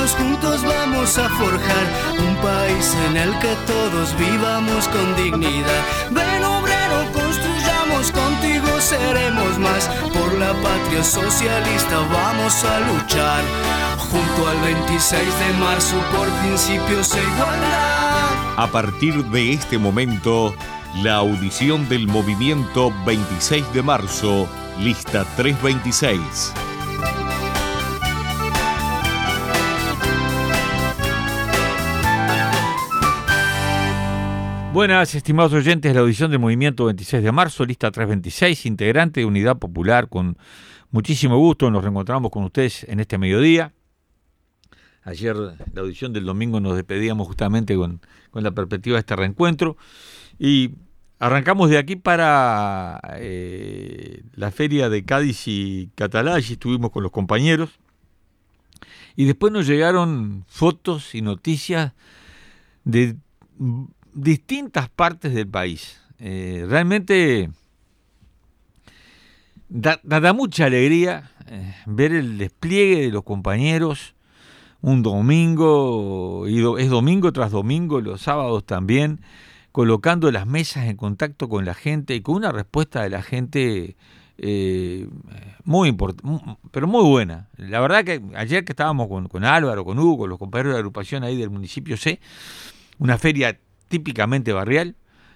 sueños juntos vamos a forjar un país en el que todos vivamos con dignidad. Ven obrero, construyamos, contigo seremos más. Por la patria socialista vamos a luchar, junto al 26 de marzo por principios e igualdad. A partir de este momento, la audición del movimiento 26 de marzo, lista 326. Buenas, estimados oyentes, la audición del movimiento 26 de marzo, lista 326, integrante de Unidad Popular. Con muchísimo gusto nos reencontramos con ustedes en este mediodía. Ayer, la audición del domingo, nos despedíamos justamente con la perspectiva de este reencuentro y arrancamos de aquí para la feria de Cádiz y Catalá. Allí estuvimos con los compañeros y después nos llegaron fotos y noticias de distintas partes del país. Realmente da mucha alegría ver el despliegue de los compañeros un domingo, y es domingo tras domingo, los sábados también, colocando las mesas en contacto con la gente y con una respuesta de la gente muy importante, pero muy buena. La verdad que ayer que estábamos con Álvaro, con Hugo, con los compañeros de la agrupación ahí del municipio C, una feria típicamente barrial,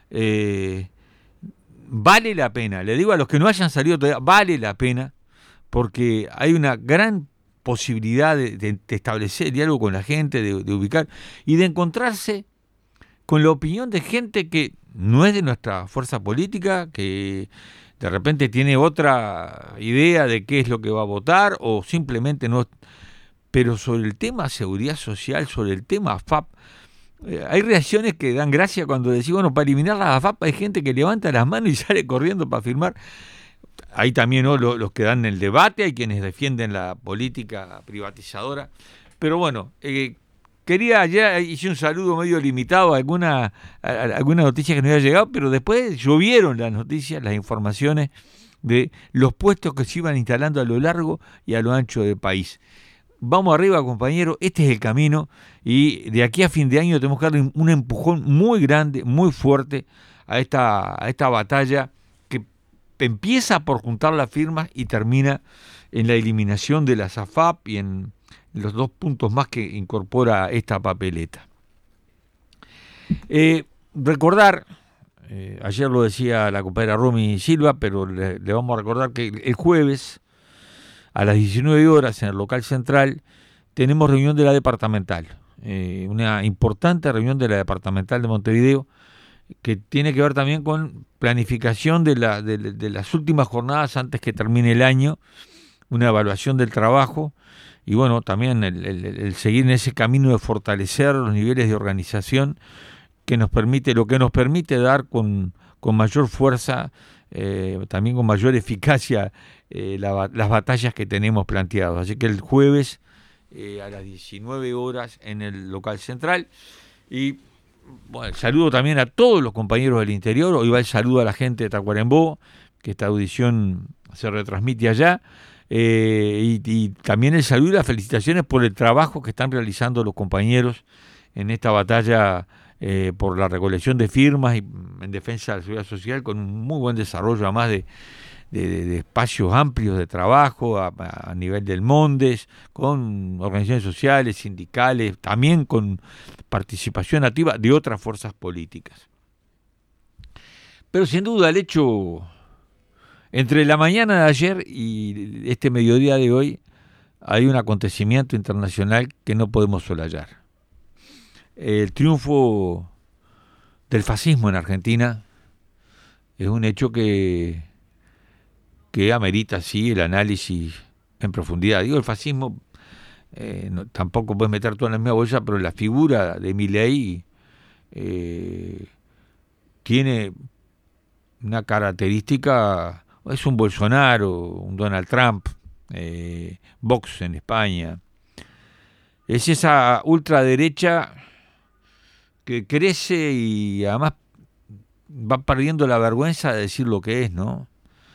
vale la pena, le digo a los que no hayan salido todavía, vale la pena, porque hay una gran posibilidad de establecer diálogo con la gente, de ubicar y de encontrarse con la opinión de gente que no es de nuestra fuerza política, que de repente tiene otra idea de qué es lo que va a votar o simplemente no, pero sobre el tema seguridad social, sobre el tema AFAP, hay reacciones que dan gracia cuando decimos, bueno, para eliminar la AFAP hay gente que levanta las manos y sale corriendo para firmar. Hay también, ¿no?, los que dan el debate, hay quienes defienden la política privatizadora. Pero bueno, ya hice un saludo medio limitado a alguna noticia que nos había llegado, pero después llovieron las noticias, las informaciones de los puestos que se iban instalando a lo largo y a lo ancho del país. Vamos arriba, compañeros, este es el camino y de aquí a fin de año tenemos que darle un empujón muy grande, muy fuerte a esta batalla que empieza por juntar las firmas y termina en la eliminación de la AFAP y en los 2 puntos más que incorpora esta papeleta. Recordar, ayer lo decía la compañera Romy Silva, pero le vamos a recordar que el jueves a las 19 horas en el local central tenemos reunión de la departamental, una importante reunión de la departamental de Montevideo que tiene que ver también con planificación de las últimas jornadas antes que termine el año, una evaluación del trabajo y bueno, también el seguir en ese camino de fortalecer los niveles de organización que nos permite dar con mayor fuerza, también con mayor eficacia las batallas que tenemos planteadas. Así que el jueves a las 19 horas en el local central. Y bueno, saludo también a todos los compañeros del interior. Hoy va el saludo a la gente de Tacuarembó, que esta audición se retransmite allá. Y también el saludo y las felicitaciones por el trabajo que están realizando los compañeros en esta batalla por la recolección de firmas y en defensa de la seguridad social, con un muy buen desarrollo además de espacios amplios de trabajo a nivel del Mondes, con organizaciones sociales, sindicales, también con participación activa de otras fuerzas políticas. Pero sin duda el hecho, entre la mañana de ayer y este mediodía de hoy, hay un acontecimiento internacional que no podemos soslayar. El triunfo del fascismo en Argentina es un hecho que amerita, sí, el análisis en profundidad. Digo, el fascismo, tampoco puedes meter todo en la misma bolsa, pero la figura de Milei tiene una característica, es un Bolsonaro, un Donald Trump, Vox en España. Es esa ultraderecha que crece y además va perdiendo la vergüenza de decir lo que es, ¿no?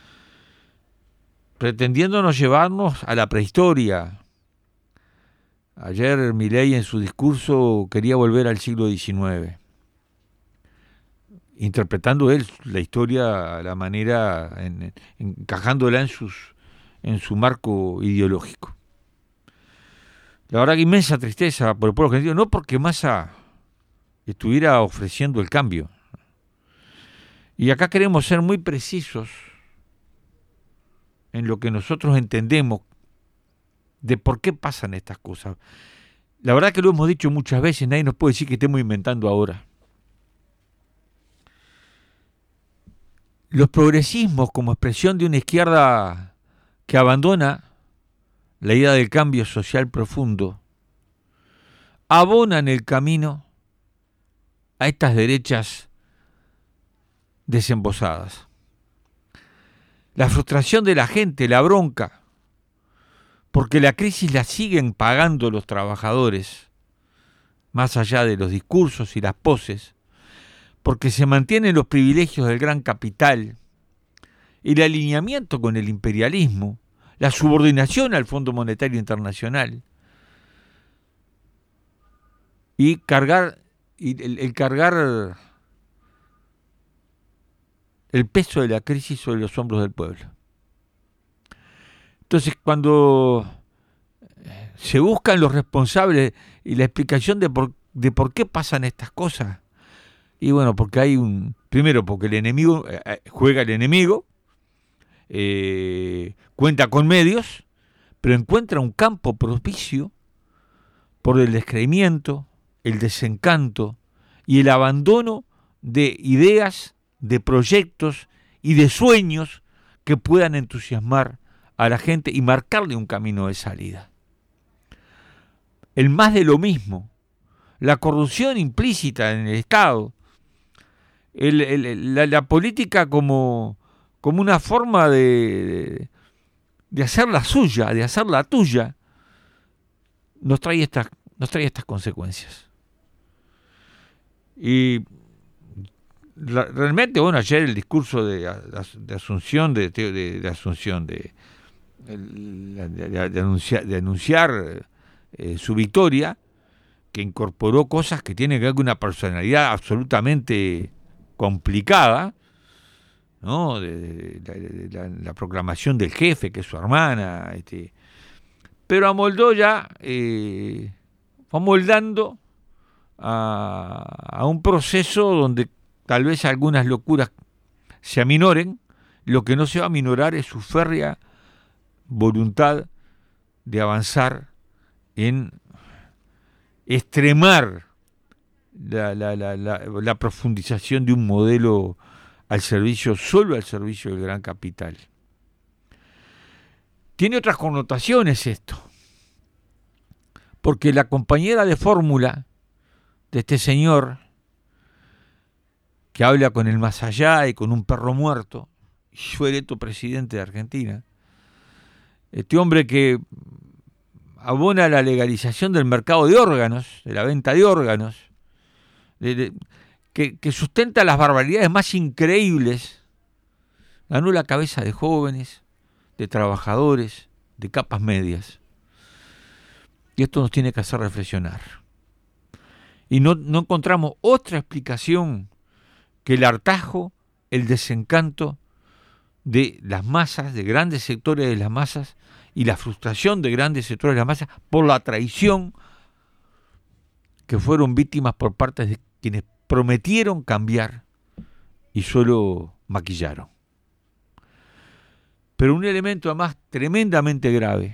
Pretendiéndonos llevarnos a la prehistoria, Ayer Milei en su discurso quería volver al siglo XIX, interpretando él la historia a la manera, encajándola en su marco ideológico. La verdad que inmensa tristeza por el pueblo argentino, no porque Massa estuviera ofreciendo el cambio. Y acá queremos ser muy precisos en lo que nosotros entendemos de por qué pasan estas cosas. La verdad que lo hemos dicho muchas veces, nadie nos puede decir que estemos inventando ahora. Los progresismos como expresión de una izquierda que abandona la idea del cambio social profundo, abonan el camino a estas derechas desembosadas. La frustración de la gente, la bronca, porque la crisis la siguen pagando los trabajadores, más allá de los discursos y las poses, porque se mantienen los privilegios del gran capital, el alineamiento con el imperialismo, la subordinación al Fondo Monetario Internacional, y cargar el peso de la crisis sobre los hombros del pueblo. Entonces, cuando se buscan los responsables y la explicación de por qué pasan estas cosas, y bueno, porque hay primero porque el enemigo juega el enemigo, cuenta con medios, pero encuentra un campo propicio por el descreimiento, el desencanto y el abandono de ideas, de proyectos y de sueños que puedan entusiasmar a la gente y marcarle un camino de salida. El más de lo mismo, la corrupción implícita en el Estado, la política como una forma de hacerla suya, de hacerla tuya, nos trae estas consecuencias. Y realmente, bueno, ayer el discurso de Asunción, de anunciar su victoria, que incorporó cosas que tienen que ver con una personalidad absolutamente complicada, ¿no? La proclamación del jefe, que es su hermana, pero amoldó ya, fue amoldando a un proceso donde tal vez algunas locuras se aminoren. Lo que no se va a aminorar es su férrea voluntad de avanzar en extremar la profundización de un modelo solo al servicio del gran capital. Tiene otras connotaciones esto, porque la compañera de fórmula de este señor, que habla con el más allá y con un perro muerto, y fue electo presidente de Argentina, este hombre que abona la legalización del mercado de órganos, de la venta de órganos, que sustenta las barbaridades más increíbles, ganó la cabeza de jóvenes, de trabajadores, de capas medias. Y esto nos tiene que hacer reflexionar. Y no encontramos otra explicación que el hartazgo, el desencanto de las masas, de grandes sectores de las masas, y la frustración de grandes sectores de las masas por la traición que fueron víctimas por parte de quienes prometieron cambiar y solo maquillaron. Pero un elemento además tremendamente grave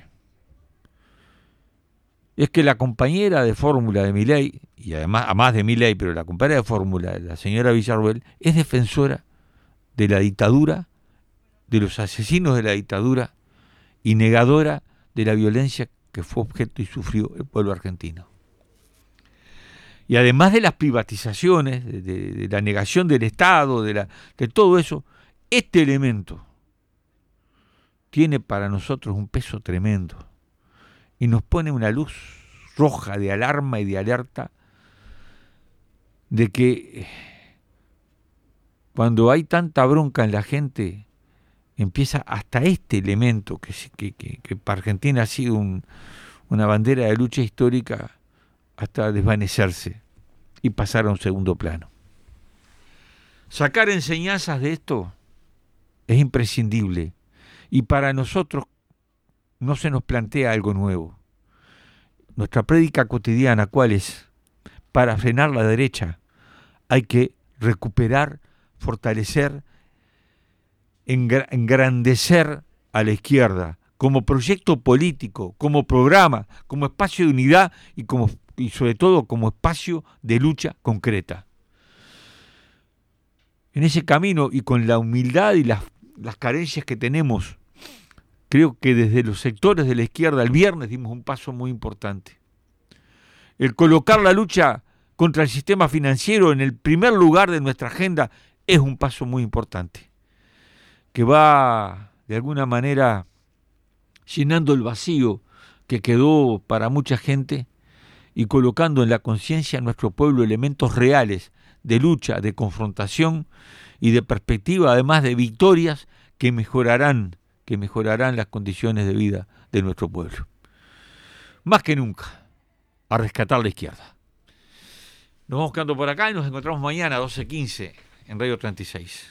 es que la compañera de fórmula de Milei, y además de Milei, pero la compañera de fórmula, la señora Villarruel, es defensora de la dictadura, de los asesinos de la dictadura, y negadora de la violencia que fue objeto y sufrió el pueblo argentino. Y además de las privatizaciones, de la negación del Estado, de todo eso, este elemento tiene para nosotros un peso tremendo y nos pone una luz roja de alarma y de alerta de que cuando hay tanta bronca en la gente, empieza hasta este elemento que para Argentina ha sido una bandera de lucha histórica hasta desvanecerse y pasar a un segundo plano. Sacar enseñanzas de esto es imprescindible y para nosotros no se nos plantea algo nuevo. Nuestra prédica cotidiana, ¿cuál es? Para frenar la derecha hay que recuperar, fortalecer, engrandecer a la izquierda como proyecto político, como programa, como espacio de unidad y sobre todo como espacio de lucha concreta. En ese camino y con la humildad y las carencias que tenemos, creo que desde los sectores de la izquierda el viernes dimos un paso muy importante. El colocar la lucha contra el sistema financiero en el primer lugar de nuestra agenda es un paso muy importante, que va de alguna manera llenando el vacío que quedó para mucha gente y colocando en la conciencia de nuestro pueblo elementos reales de lucha, de confrontación y de perspectiva, además de victorias que mejorarán las condiciones de vida de nuestro pueblo. Más que nunca, a rescatar la izquierda. Nos vamos quedando por acá y nos encontramos mañana a 12:15 en Radio 36.